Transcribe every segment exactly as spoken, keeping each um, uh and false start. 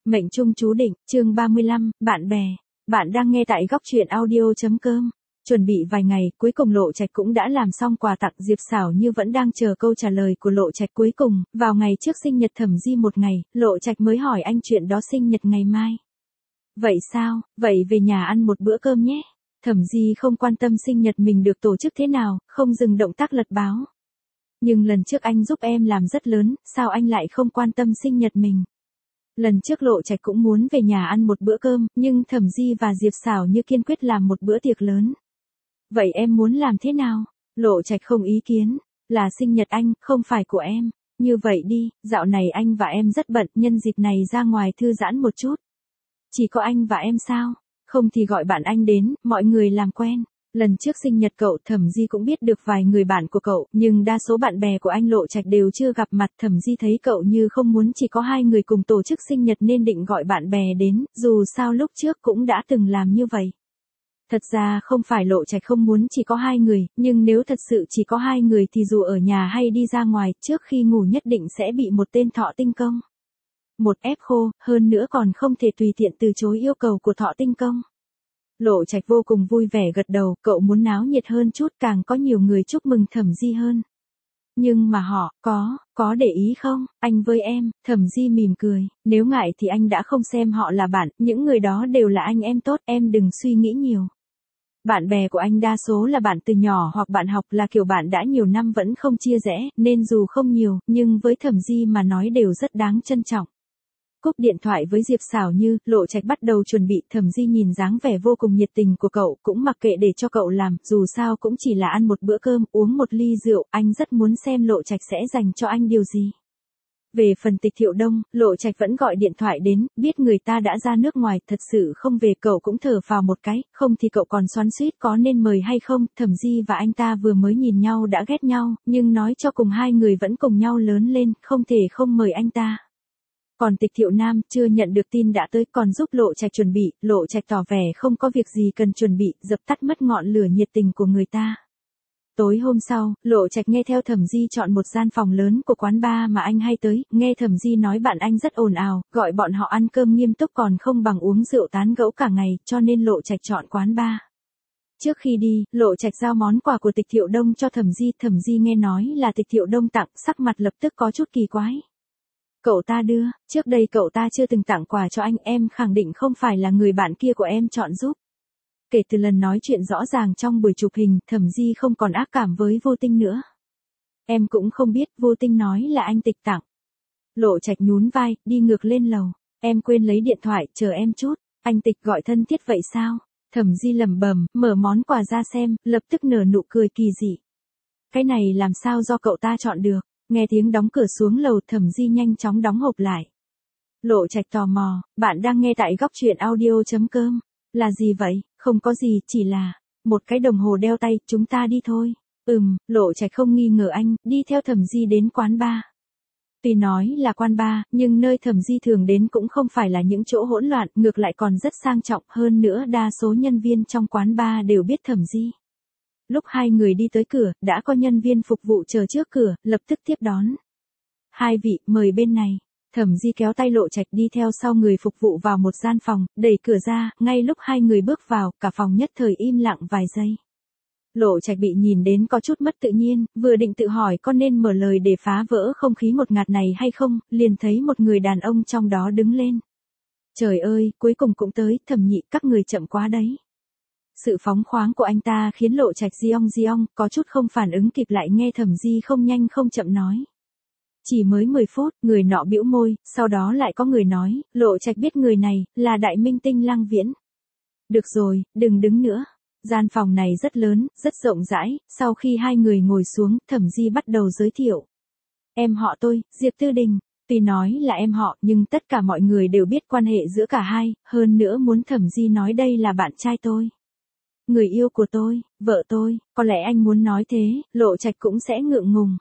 Mệnh trung chú định, chương ba mươi lăm, bạn bè. Bạn đang nghe tại góc truyện audio chấm com. Chuẩn bị vài ngày, cuối cùng Lộ Trạch cũng đã làm xong quà tặng. Diệp Sảo Như vẫn đang chờ câu trả lời của Lộ Trạch. Cuối cùng, vào ngày trước sinh nhật Thẩm Di một ngày, Lộ Trạch mới hỏi anh chuyện đó sinh nhật ngày mai. Vậy sao, vậy về nhà ăn một bữa cơm nhé. Thẩm Di không quan tâm sinh nhật mình được tổ chức thế nào, không dừng động tác lật báo. Nhưng lần trước anh giúp em làm rất lớn, sao anh lại không quan tâm sinh nhật mình? Lần trước Lộ Trạch cũng muốn về nhà ăn một bữa cơm, nhưng Thẩm Di và Diệp Sảo Như kiên quyết làm một bữa tiệc lớn. Vậy em muốn làm thế nào? Lộ Trạch không ý kiến. Là sinh nhật anh, không phải của em. Như vậy đi, dạo này anh và em rất bận, nhân dịp này ra ngoài thư giãn một chút. Chỉ có anh và em sao? Không thì gọi bạn anh đến, mọi người làm quen. Lần trước sinh nhật cậu, Thẩm Di cũng biết được vài người bạn của cậu, nhưng đa số bạn bè của anh Lộ Trạch đều chưa gặp mặt. Thẩm Di thấy cậu như không muốn chỉ có hai người cùng tổ chức sinh nhật nên định gọi bạn bè đến, dù sao lúc trước cũng đã từng làm như vậy. Thật ra không phải Lộ Trạch không muốn chỉ có hai người, nhưng nếu thật sự chỉ có hai người thì dù ở nhà hay đi ra ngoài, trước khi ngủ nhất định sẽ bị một tên Thọ Tinh Công. Một ép khô, hơn nữa còn không thể tùy tiện từ chối yêu cầu của Thọ Tinh Công. Lộ Trạch vô cùng vui vẻ gật đầu, cậu muốn náo nhiệt hơn chút, càng có nhiều người chúc mừng Thẩm Di hơn. Nhưng mà họ, có, có để ý không, anh với em? Thẩm Di mỉm cười, nếu ngại thì anh đã không xem họ là bạn, những người đó đều là anh em tốt, em đừng suy nghĩ nhiều. Bạn bè của anh đa số là bạn từ nhỏ hoặc bạn học, là kiểu bạn đã nhiều năm vẫn không chia rẽ, nên dù không nhiều, nhưng với Thẩm Di mà nói đều rất đáng trân trọng. Cúp điện thoại với Diệp Sảo Như, Lộ Trạch bắt đầu chuẩn bị. Thẩm Di nhìn dáng vẻ vô cùng nhiệt tình của cậu, cũng mặc kệ để cho cậu làm, dù sao cũng chỉ là ăn một bữa cơm, uống một ly rượu, anh rất muốn xem Lộ Trạch sẽ dành cho anh điều gì. Về phần Tịch Thiệu Đông, Lộ Trạch vẫn gọi điện thoại đến, biết người ta đã ra nước ngoài, thật sự không về cậu cũng thở phào một cái, không thì cậu còn xoắn xuýt có nên mời hay không. Thẩm Di và anh ta vừa mới nhìn nhau đã ghét nhau, nhưng nói cho cùng hai người vẫn cùng nhau lớn lên, không thể không mời anh ta. Còn Tịch Thiệu Nam chưa nhận được tin đã tới, còn giúp Lộ Trạch chuẩn bị. Lộ Trạch tỏ vẻ không có việc gì cần chuẩn bị, dập tắt mất ngọn lửa nhiệt tình của người ta. Tối hôm sau, Lộ Trạch nghe theo Thẩm Di chọn một gian phòng lớn của quán bar mà anh hay tới, nghe Thẩm Di nói bạn anh rất ồn ào, gọi bọn họ ăn cơm nghiêm túc còn không bằng uống rượu tán gẫu cả ngày, cho nên Lộ Trạch chọn quán bar. Trước khi đi, Lộ Trạch giao món quà của Tịch Thiệu Đông cho Thẩm Di, Thẩm Di nghe nói là Tịch Thiệu Đông tặng, sắc mặt lập tức có chút kỳ quái. Cậu ta đưa, trước đây cậu ta chưa từng tặng quà cho anh, em khẳng định không phải là người bạn kia của em chọn giúp. Kể từ lần nói chuyện rõ ràng trong buổi chụp hình, Thẩm Di không còn ác cảm với Vô Tinh nữa. Em cũng không biết, Vô Tinh nói là anh Tịch tặng. Lộ Trạch nhún vai, đi ngược lên lầu. Em quên lấy điện thoại, chờ em chút. Anh Tịch gọi thân thiết vậy sao? Thẩm Di lẩm bẩm, mở món quà ra xem, lập tức nở nụ cười kỳ dị. Cái này làm sao do cậu ta chọn được? Nghe tiếng đóng cửa xuống lầu, Thẩm Di nhanh chóng đóng hộp lại. Lộ Trạch tò mò, bạn đang nghe tại góc truyện audio chấm com. Là gì vậy? Không có gì, chỉ là một cái đồng hồ đeo tay, chúng ta đi thôi. Ừm, Lộ Trạch không nghi ngờ anh, đi theo Thẩm Di đến quán bar. Tuy nói là quán bar, nhưng nơi Thẩm Di thường đến cũng không phải là những chỗ hỗn loạn, ngược lại còn rất sang trọng, hơn nữa đa số nhân viên trong quán bar đều biết Thẩm Di. Lúc hai người đi tới cửa, đã có nhân viên phục vụ chờ trước cửa, lập tức tiếp đón. Hai vị, mời bên này. Thẩm Di kéo tay Lộ Trạch đi theo sau người phục vụ vào một gian phòng, đẩy cửa ra, ngay lúc hai người bước vào, cả phòng nhất thời im lặng vài giây. Lộ Trạch bị nhìn đến có chút mất tự nhiên, vừa định tự hỏi có nên mở lời để phá vỡ không khí ngột ngạt này hay không, liền thấy một người đàn ông trong đó đứng lên. Trời ơi, cuối cùng cũng tới, Thẩm nhị, các người chậm quá đấy. Sự phóng khoáng của anh ta khiến Lộ Trạch giong giong, có chút không phản ứng kịp lại nghe Thẩm Di không nhanh không chậm nói. Chỉ mới mười phút, người nọ bĩu môi, sau đó lại có người nói, Lộ Trạch biết người này, là đại minh tinh Lăng Viễn. Được rồi, đừng đứng nữa. Gian phòng này rất lớn, rất rộng rãi, sau khi hai người ngồi xuống, Thẩm Di bắt đầu giới thiệu. Em họ tôi, Diệp Tư Đình. Tuy nói là em họ, nhưng tất cả mọi người đều biết quan hệ giữa cả hai, hơn nữa muốn Thẩm Di nói đây là bạn trai tôi. Người yêu của tôi, vợ tôi, có lẽ anh muốn nói thế, Lộ Trạch cũng sẽ ngượng ngùng.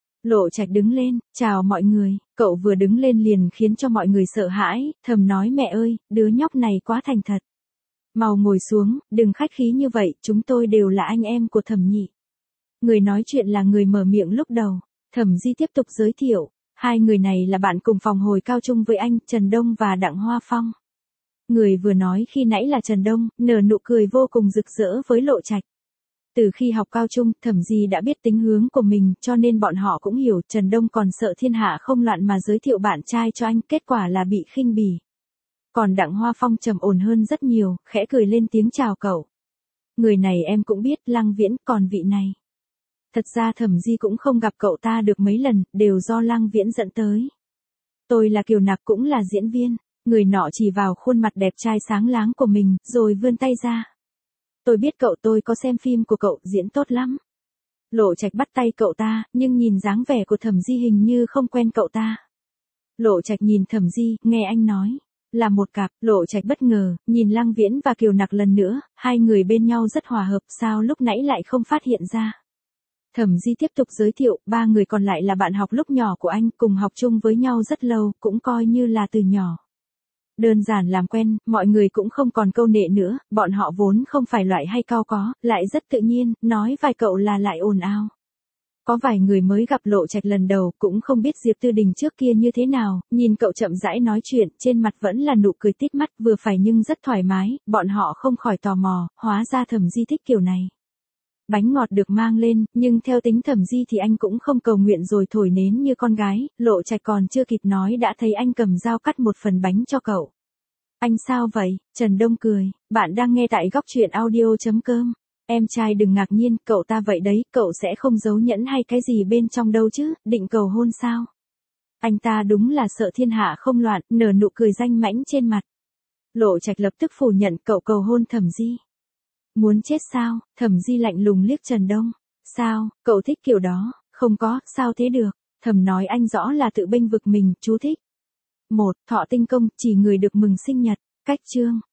Lộ Trạch đứng lên, chào mọi người, cậu vừa đứng lên liền khiến cho mọi người sợ hãi, thầm nói mẹ ơi, đứa nhóc này quá thành thật. Mau ngồi xuống, đừng khách khí như vậy, chúng tôi đều là anh em của Thẩm nhị. Người nói chuyện là người mở miệng lúc đầu, Thẩm Di tiếp tục giới thiệu, Hai người này là bạn cùng phòng hồi cao trung với anh, Trần Đông và Đặng Hoa Phong. Người vừa nói khi nãy là Trần Đông, nở nụ cười vô cùng rực rỡ với Lộ Trạch. Từ khi học cao trung, Thẩm Di đã biết tính hướng của mình, cho nên bọn họ cũng hiểu Trần Đông còn sợ thiên hạ không loạn mà giới thiệu bạn trai cho anh, kết quả là bị khinh bỉ. Còn Đặng Hoa Phong trầm ổn hơn rất nhiều, khẽ cười lên tiếng chào cậu. Người này em cũng biết, Lăng Viễn, còn vị này. Thật ra Thẩm Di cũng không gặp cậu ta được mấy lần, đều do Lăng Viễn dẫn tới. Tôi là Kiều Nặc, cũng là diễn viên. Người nọ chỉ vào khuôn mặt đẹp trai sáng láng của mình, rồi vươn tay ra. Tôi biết cậu, tôi có xem phim của cậu, diễn tốt lắm. Lộ Trạch bắt tay cậu ta, nhưng nhìn dáng vẻ của Thẩm Di hình như không quen cậu ta. Lộ Trạch nhìn Thẩm Di, nghe anh nói. Là một cặp. Lộ Trạch bất ngờ, nhìn Lăng Viễn và Kiều Nặc lần nữa, hai người bên nhau rất hòa hợp, sao lúc nãy lại không phát hiện ra. Thẩm Di tiếp tục giới thiệu, ba người còn lại là bạn học lúc nhỏ của anh, cùng học chung với nhau rất lâu, cũng coi như là từ nhỏ. Đơn giản làm quen, mọi người cũng không còn câu nệ nữa, bọn họ vốn không phải loại hay cau có, lại rất tự nhiên, nói vài cậu là lại ồn ào. Có vài người mới gặp Lộ Trạch lần đầu, cũng không biết Diệp Tư Đình trước kia như thế nào, nhìn cậu chậm rãi nói chuyện, trên mặt vẫn là nụ cười tít mắt, vừa phải nhưng rất thoải mái, bọn họ không khỏi tò mò, hóa ra Thẩm Di thích kiểu này. Bánh ngọt được mang lên, nhưng theo tính Thẩm Di thì anh cũng không cầu nguyện rồi thổi nến như con gái, Lộ Trạch còn chưa kịp nói đã thấy anh cầm dao cắt một phần bánh cho cậu. Anh sao vậy? Trần Đông cười, bạn đang nghe tại góc truyện audio chấm com. Em trai đừng ngạc nhiên, cậu ta vậy đấy, cậu sẽ không giấu nhẫn hay cái gì bên trong đâu chứ, định cầu hôn sao? Anh ta đúng là sợ thiên hạ không loạn, nở nụ cười danh mãnh trên mặt. Lộ Trạch lập tức phủ nhận cậu cầu hôn Thẩm Di. Muốn chết sao? Thẩm Di lạnh lùng liếc Trần Đông. Sao, cậu thích kiểu đó? Không có, sao thế được? Thẩm nói anh rõ là tự bênh vực mình, chú thích. Một, thọ tinh công, chỉ người được mừng sinh nhật. Cách chương.